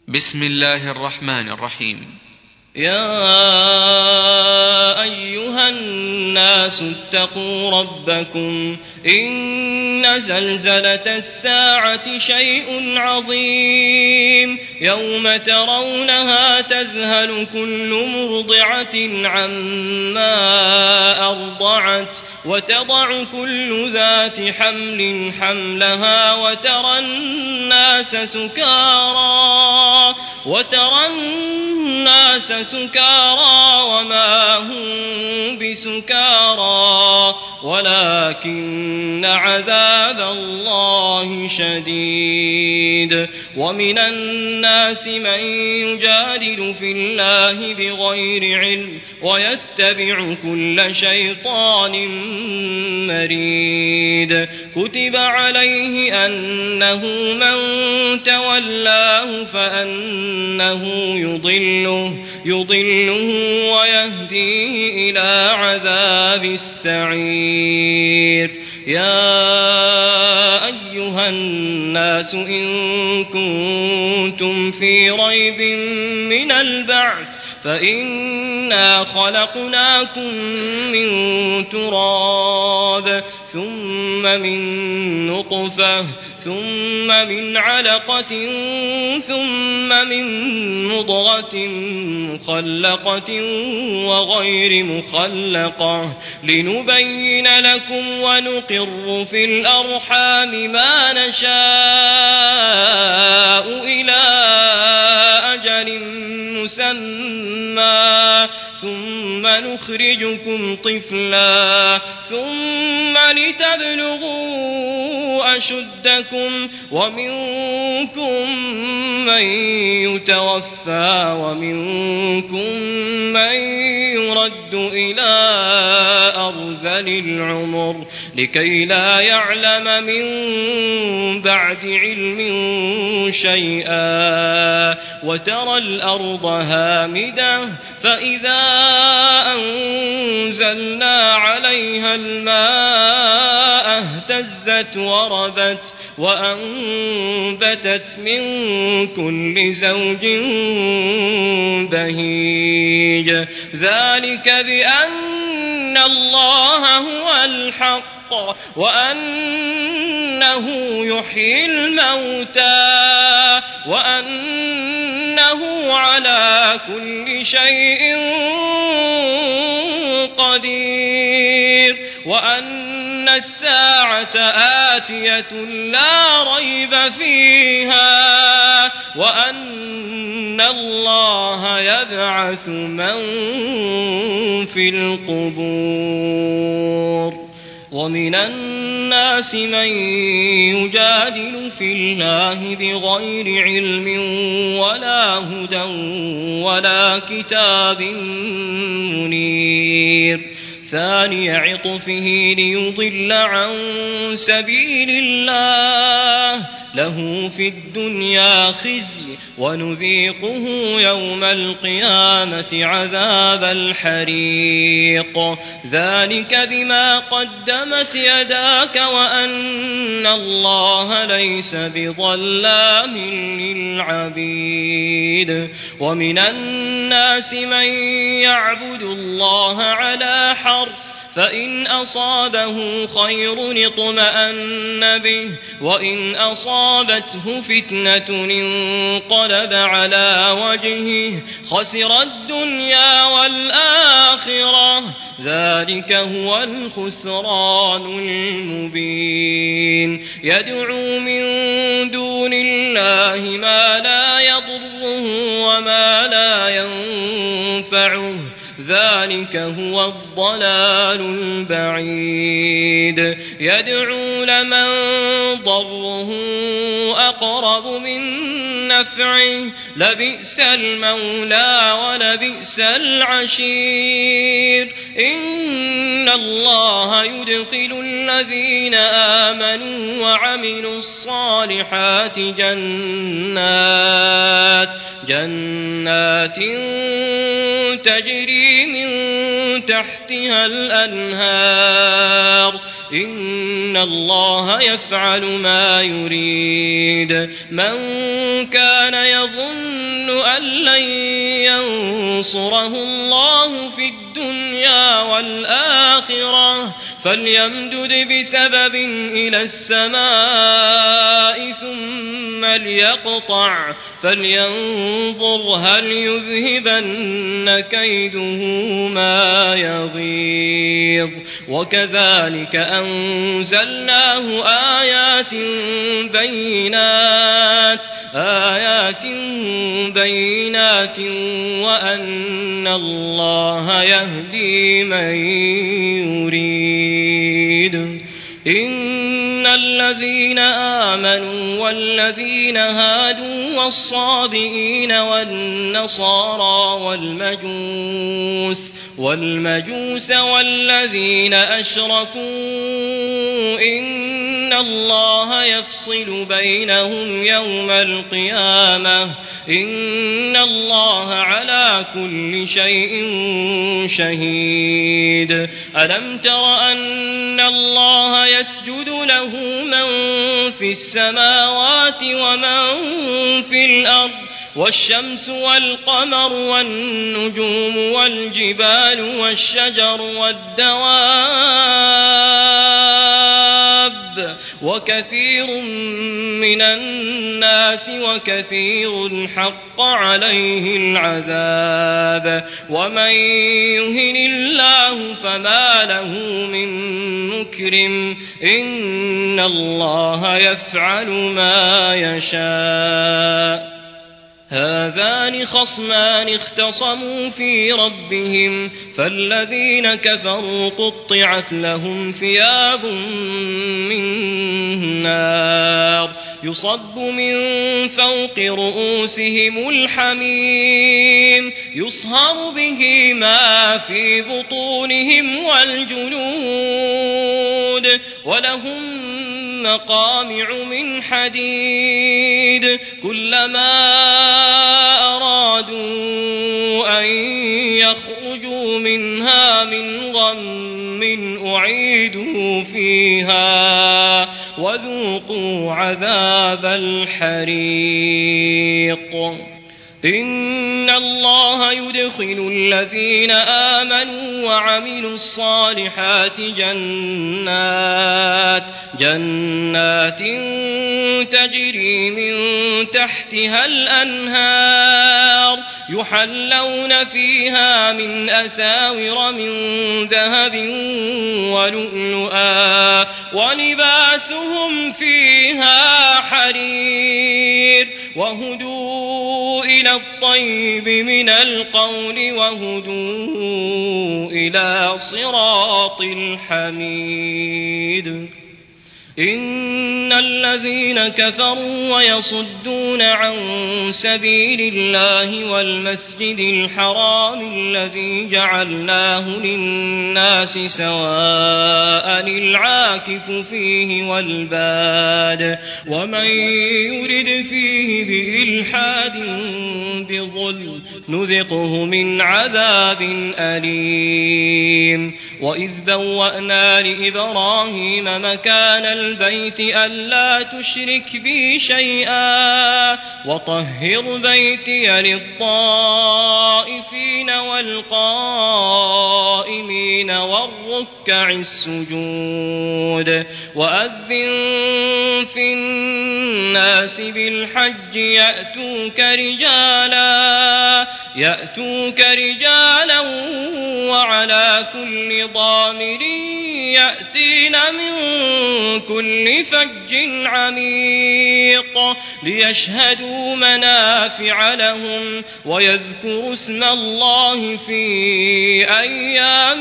بسم الله الرحمن الرحيم. يا أيها الناس اتقوا ربكم إن زلزلة الساعة شيء عظيم يوم ترونها تذهل كل مرضعة عما أرضعت وتضع كل ذات حمل حملها وترى الناس سكارى وما هم بسكارى ولكن عذاب الله شديد. ومن الناس من يجادل في الله بغير علم ويتبع كل شيطان مريد. كتب عليه أنه من تولاه فأنه يضله ويهديه إلى عذاب السعير. يا أيها الناس إن كنتم في ريب من البعث فإنا خلقناكم من تراب ثم من نطفة ثم من علقة ثم من مضغة مخلقة وغير مخلقة لنبين لكم ونقر في الأرحام ما نشاء إلى أجل مسمى ثم نخرجكم طفلا ثم لتبلغوا أشدكم ومنكم من يتوفى ومنكم من يرد إلى أرذل العمر لكي لا يعلم من بعد علم شيئا. وترى الأرض هامدة فإذا أنزلنا عليها الماء اهتزت وربت وأنبتت من كل زوج بهيج. ذلك بأن الله هو الحق وأنه يحيي الموتى وأنه على كل شيء قدير وأن الساعة آتية لا ريب فيها وأن الله يبعث من في القبور. ومن الناس من يجادل في الله بغير علم ولا هدى ولا كتاب منير. ثاني عطفه ليضل عن سبيل الله له في الدنيا خزي ونذيقه يوم القيامة عذاب الحريق. ذلك بما قدمت يداك وأن الله ليس بظلام للعبيد. ومن الناس من يعبد الله على حرف فإن أصابه خير اطمأن به وإن أصابته فتنة انقلب على وجهه خسر الدنيا والآخرة ذلك هو الخسران المبين. يدعو من دون الله ما لا يضره وما لا ينفعه ذلك هو الضلال البعيد. يدعو لمن ضره أقرب من نفعه لبئس المولى ولبئس العشير. إن الله يدخل الذين آمنوا وعملوا الصالحات جنات تجري من تحتها الأنهار إن الله يفعل ما يريد. من كان يظن أن لن ينصره الله في الدنيا والآخرة فليمدد بسبب إلى السماء ثم ليقطع فلينظر هل يذهبن كيده ما يغيظ وكذلك أنزلناه آيات بينات وأن الله يهدي من يريد إن الذين آمنوا والذين هادوا والصابئين والنصارى والمجوس والذين أشركوا إن الله يفصل بينهم يوم القيامة إن الله على كل شيء شهيد ألم تر أن الله يسجد له من في السماوات ومن في الأرض والشمس والقمر والنجوم والجبال والشجر والدواب وكثير من الناس وكثير حق عليه العذاب ومن يهن الله فما له من مكرم إن الله يفعل ما يشاء هذان خصمان اختصموا في ربهم فالذين كفروا قطعت لهم ثياب من نار يصب من فوق رؤوسهم الحميم يصهر به ما في بطونهم والجلود ولهم مقامع من حديد كلما أرادوا أن يخرجوا منها من غم أعيدوا فيها وذوقوا عذاب الحريق إن الله يدخل الذين آمنوا وعملوا الصالحات جنات تجري من تحتها الأنهار يحلون فيها من أساور من ذهب ولؤلؤا ولباسهم فيها حرير وهدوا إلى الطيب من القول وهدوا إلى صراط الحميد إن الذين كفروا ويصدون عن سبيل الله والمسجد الحرام الذي جعلناه للناس سواء العاكف فيه والباد ومن يرد فيه بإلحاد بظلم نذقه من عذاب أليم وإذ بوأنا لإبراهيم مكان البيت ألا تشرك بي شيئا وطهر بيتي للطائفين والقائمين والركع السجود وأذن في الناس بالحج يأتوك رجالا وعلى كل ضامر يأتين من كل فج عميق ليشهدوا منافع لهم ويذكروا اسم الله في أيام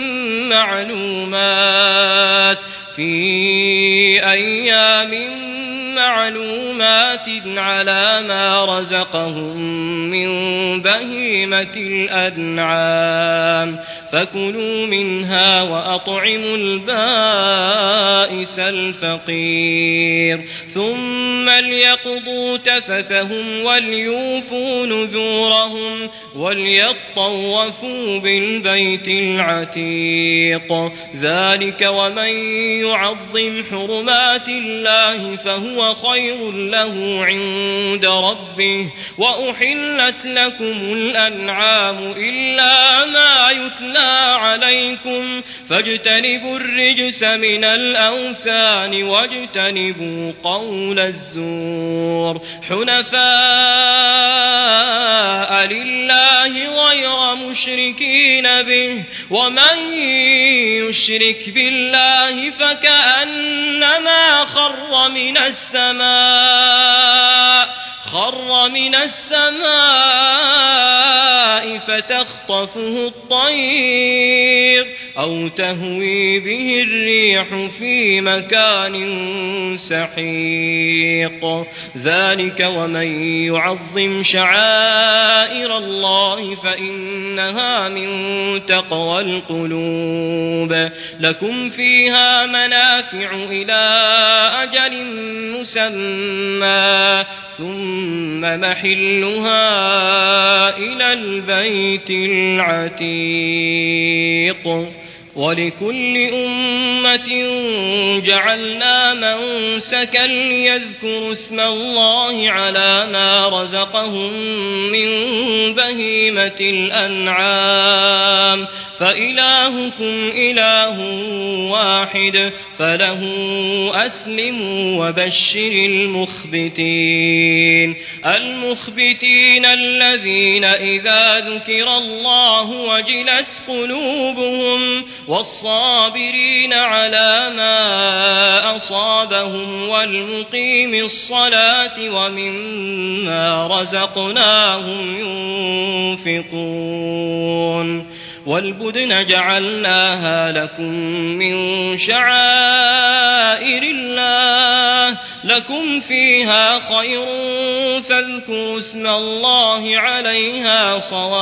معلومات على ما رزقهم من بهيمة الأنعام فكلوا منها وأطعموا البائس الفقير ثم ليقضوا تفثهم وليوفوا نذورهم وليطوفوا بالبيت العتيق ذلك ومن يعظم حرمات الله فهو خير له عند ربه وأحلت لكم الأنعام إلا ما يتلى عليكم فاجتنبوا الرجس من الأوثان واجتنبوا قول الزور حنفاء لله غير مشركين به ومن يشرك بالله فكأنما خر من السماء فتخطفه الطير أو تهوي به الريح في مكان سحيق ذلك ومن يعظم شعائر الله فإنها من تقوى القلوب لكم فيها منافع إلى أجل مسمى ثم محلها إلى البيت العتيق ولكل أمة جعلنا منسكا ليذكروا اسم الله على ما رزقهم من بهيمة الأنعام فإلهكم إله واحد فله أسلموا وبشر المخبتين الذين إذا ذكر الله وجلت قلوبهم والصابرين على ما أصابهم والمقيم الصلاة ومما رزقناهم ينفقون والبدن جعلناها لكم من شعائر الله لكم فيها خير فاذكروا اسم الله عليها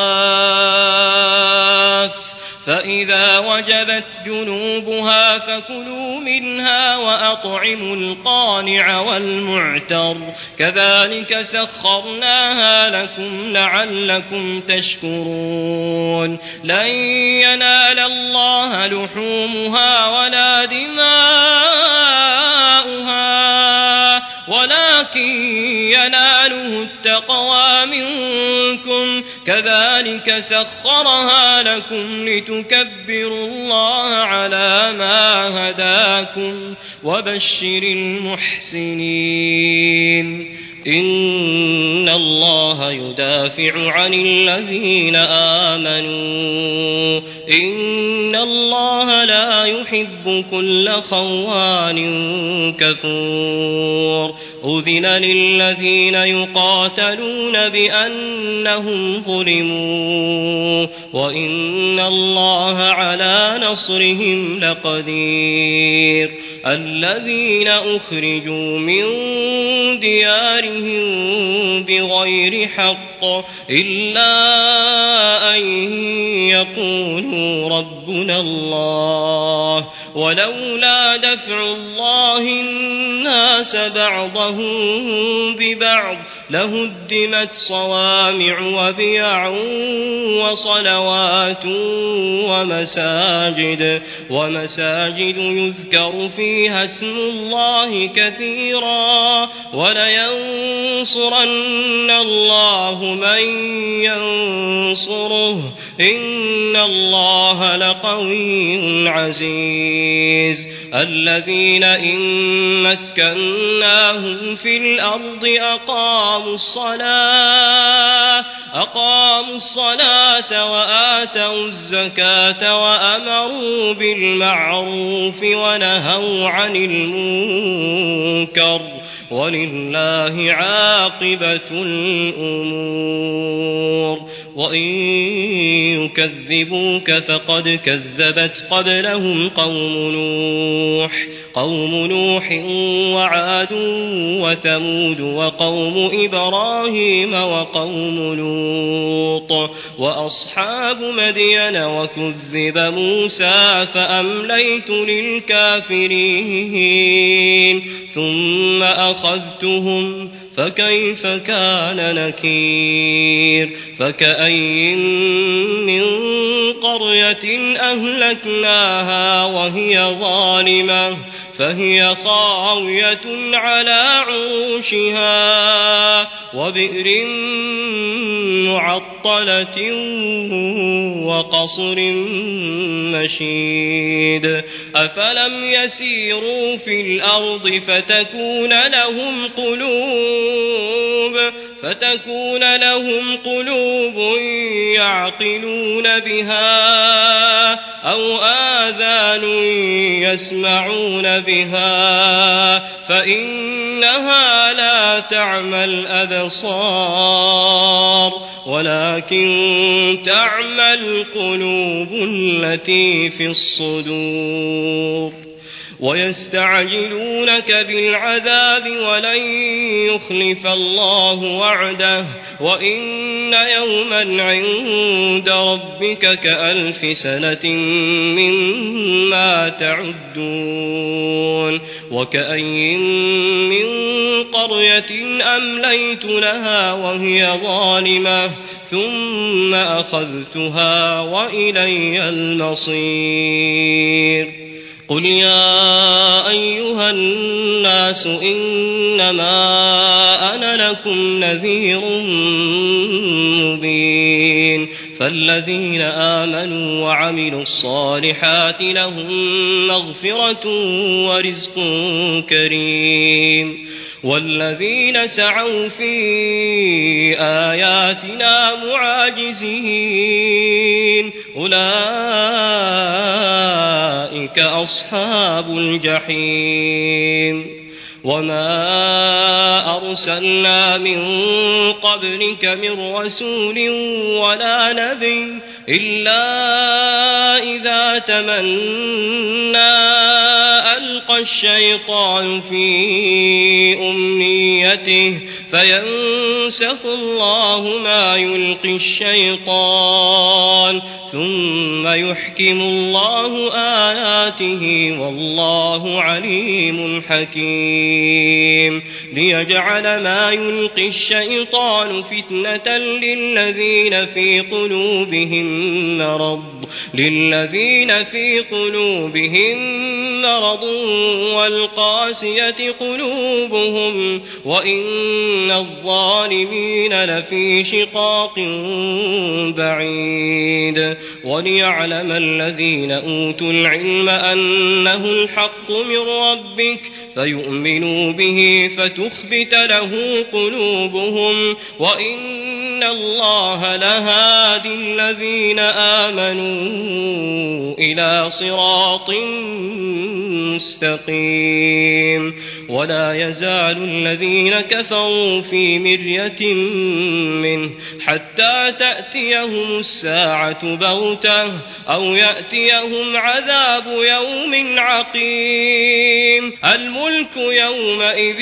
صواف فإذا وجبت جنوبها فكلوا منها وأطعموا القانع والمعتر كذلك سخرناها لكم لعلكم تشكرون لن ينال الله لحومها ولا دماؤها ولكن يناله التقوى منكم كذلك سخرها لكم لتكبروا الله على ما هداكم وبشر المحسنين إن الله يدافع عن الذين آمنوا إن الله لا يحب كل خوان كفور أذن للذين يقاتلون بأنهم ظلموا وإن الله على نصرهم لقدير الذين أخرجوا من ديارهم بغير حق إلا أن يقولوا ربنا الله ولولا دفع الله الناس بعضهم ببعض لهدمت صوامع وبيع وصلوات ومساجد يذكر فيها اسم الله كثيرا ولينصرن الله من ينصره إن الله لقوي عزيز الذين إن مكناهم في الأرض أقاموا الصلاة وآتوا الزكاة وأمروا بالمعروف ونهوا عن المنكر ولله عاقبة الأمور وإن يكذبوك فقد كذبت قبلهم قوم نوح قوم نوح وعاد وثمود وقوم إبراهيم وقوم لوط وأصحاب مدين وكذب موسى فأمليت للكافرين ثم أخذتهم فكيف كان نكير فكأي من قرية أهلكناها وهي ظالمة فهي خاوية على عروشها وبئر معطلة وقصر مشيد أفلم يسيروا في الأرض فتكون لهم قلوب يعقلون بها أو آذان يسمعون بها فإنها لا تعمى الأبصار ولكن تعمى القلوب التي في الصدور ويستعجلونك بالعذاب ولن يخلف الله وعده وإن يوما عند ربك كألف سنة مما تعدون وكأي من قرية أمليت لها وهي ظالمة ثم أخذتها وإلي المصير قل يا أيها الناس إنما أنا لكم نذير مبين فالذين آمنوا وعملوا الصالحات لهم مغفرة ورزق كريم والذين سعوا في آياتنا معاجزين أولئك أصحاب الجحيم وما أرسلنا من قبلك من رسول ولا نبي إلا إذا تمنى ألقى الشيطان في أمنيته فينسخ الله ما يلقي الشيطان ثم يحكم الله آياته والله عليم حكيم ليجعل ما يلقي الشيطان فتنة للذين في قلوبهم مرض والقاسية قلوبهم وإن الظالمين لفي شقاق بعيد وليعلم الذين أوتوا العلم أنه الحق من ربك فيؤمنوا به فتخبت له قلوبهم وإن الله لهادي الذين آمنوا إلى صراط مستقيم ولا يزال الذين كفروا في مرية منه حتى تأتيهم الساعة بغتة أو يأتيهم عذاب يوم عقيم الملك يومئذ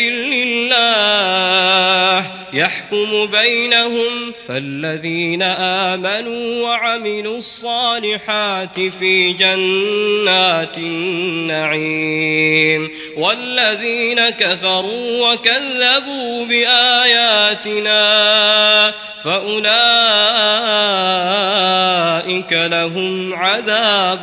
لله يحكم بينهم فالذين آمنوا وعملوا الصالحات في جنات النعيم والذين كفروا وكذبوا بآياتنا فأولئك لهم عذاب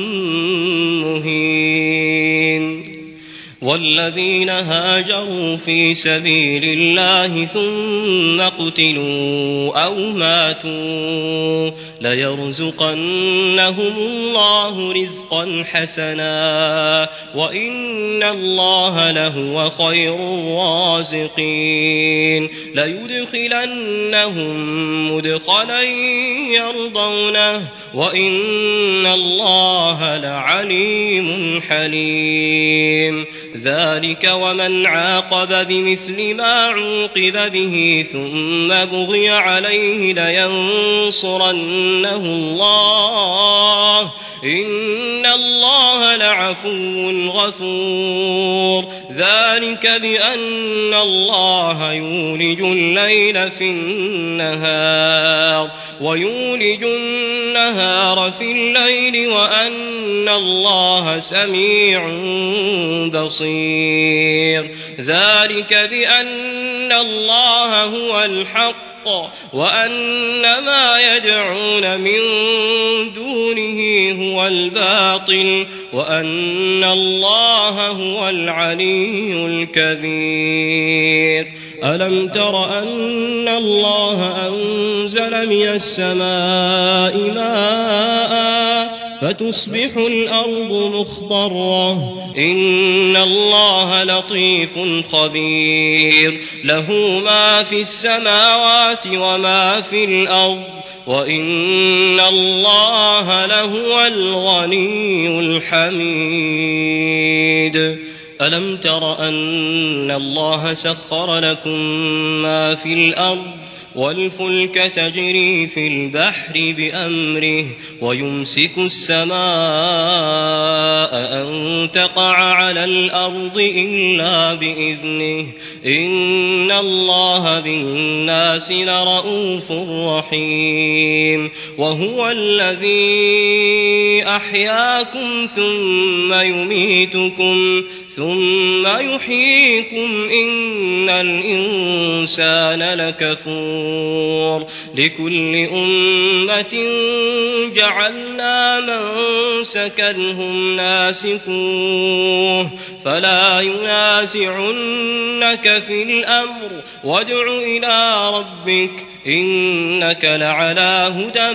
مهين والذين هاجروا في سبيل الله ثم قتلوا أو ماتوا ليرزقنهم الله رزقا حسنا وإن الله لهو خير الرازقين ليدخلنهم مدخلا يرضونه وإن الله لعليم حليم ذلك ومن عاقب بمثل ما عوقب به ثم بغي عليه لينصرنه الله إن الله لعفو غفور ذلك بأن الله يولج الليل في النهار ويولج النهار في الليل وأن الله سميع بصير ذلك بأن الله هو الحق وأن ما يدعون من دونه هو الباطل وأن الله هو العلي الكبير ألم تر أن الله أنزل من السماء ماء فتصبح الأرض مخضرة إن الله لطيف خبير له ما في السماوات وما في الأرض وإن الله لهو الغني الحميد ألم تر أن الله سخر لكم ما في الأرض والفلك تجري في البحر بأمره ويمسك السماء أن تقع على الأرض إلا بإذنه إن الله بالناس لرءوف رحيم وهو الذي أحياكم ثم يميتكم ثم يحييكم إن الإنسان لكفور لكل أمة جعلنا منسكا هم ناسكوه فلا ينازعنك في الأمر وادع إلى ربك إنك لعلى هدى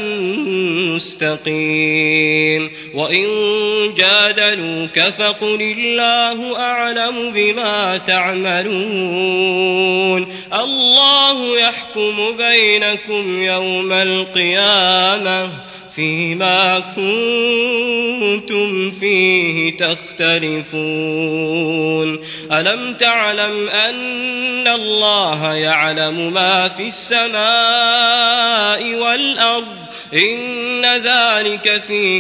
مستقيم وإن جادلوك فقل الله أعلم بما تعملون الله يحكم بينكم يوم القيامة فيما كنتم فيه تختلفون ألم تعلم أن الله يعلم ما في السماء والأرض إن ذلك في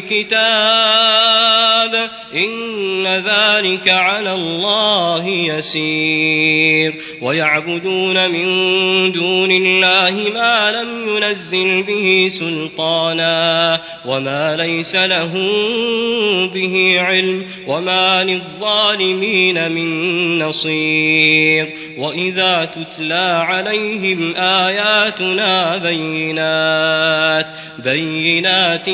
كتاب إن ذلك على الله يسير ويعبدون من دون الله ما لم ينزل به سلطانا وما ليس له به علم وما للظالمين من نصير وإذا تتلى عليهم آياتنا بينات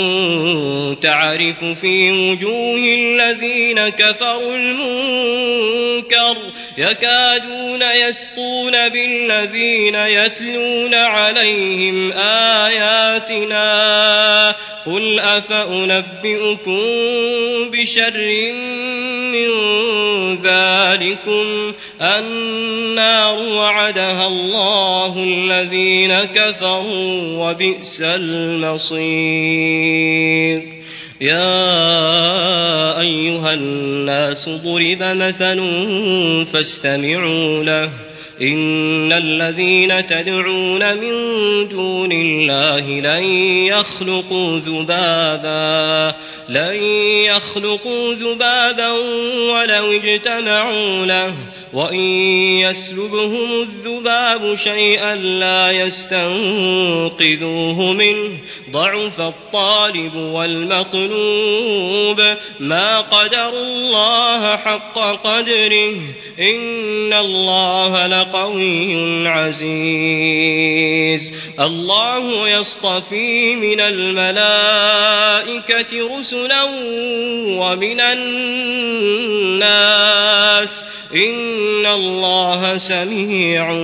تعرف في وجوه الذين كفروا المنكر يكادون يسطون بالذين يتلون عليهم آياتنا قل أفأنبئكم بشر من ذلكم النار وعدها الله الذين كفروا وبئس المصير يا أيها الناس ضرب مثل فاستمعوا له إن الذين تدعون من دون الله لن يخلقوا ذبابا ولو اجتمعوا له وإن يسلبهم الذباب شيئا لا يستنقذوه منه ضعف الطالب والمطلوب ما قدروا الله حق قدره إن الله لقوي عزيز الله يصطفي من الملائكة رسلا ومن الناس إن الله سميع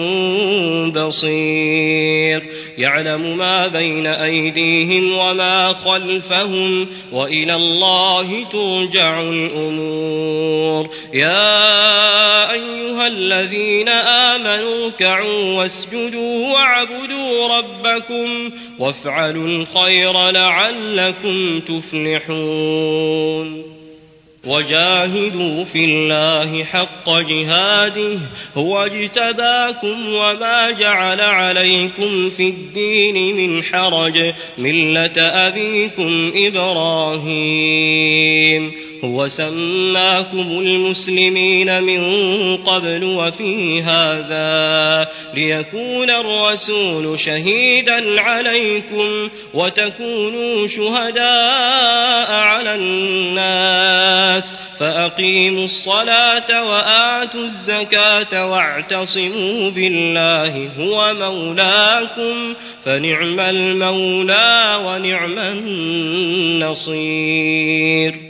بصير يعلم ما بين أيديهم وما خلفهم وإلى الله ترجع الأمور يا أيها الذين آمنوا اركعوا واسجدوا واعبدوا ربكم وافعلوا الخير لعلكم تفلحون وجاهدوا في الله حق جهاده هو اجتباكم وما جعل عليكم في الدين من حرج ملة أبيكم إبراهيم هو سماكم المسلمين من قبل وفي هذا ليكون الرسول شهيدا عليكم وتكونوا شهداء على الناس فأقيموا الصلاة وآتوا الزكاة واعتصموا بالله هو مولاكم فنعم المولى ونعم النصير.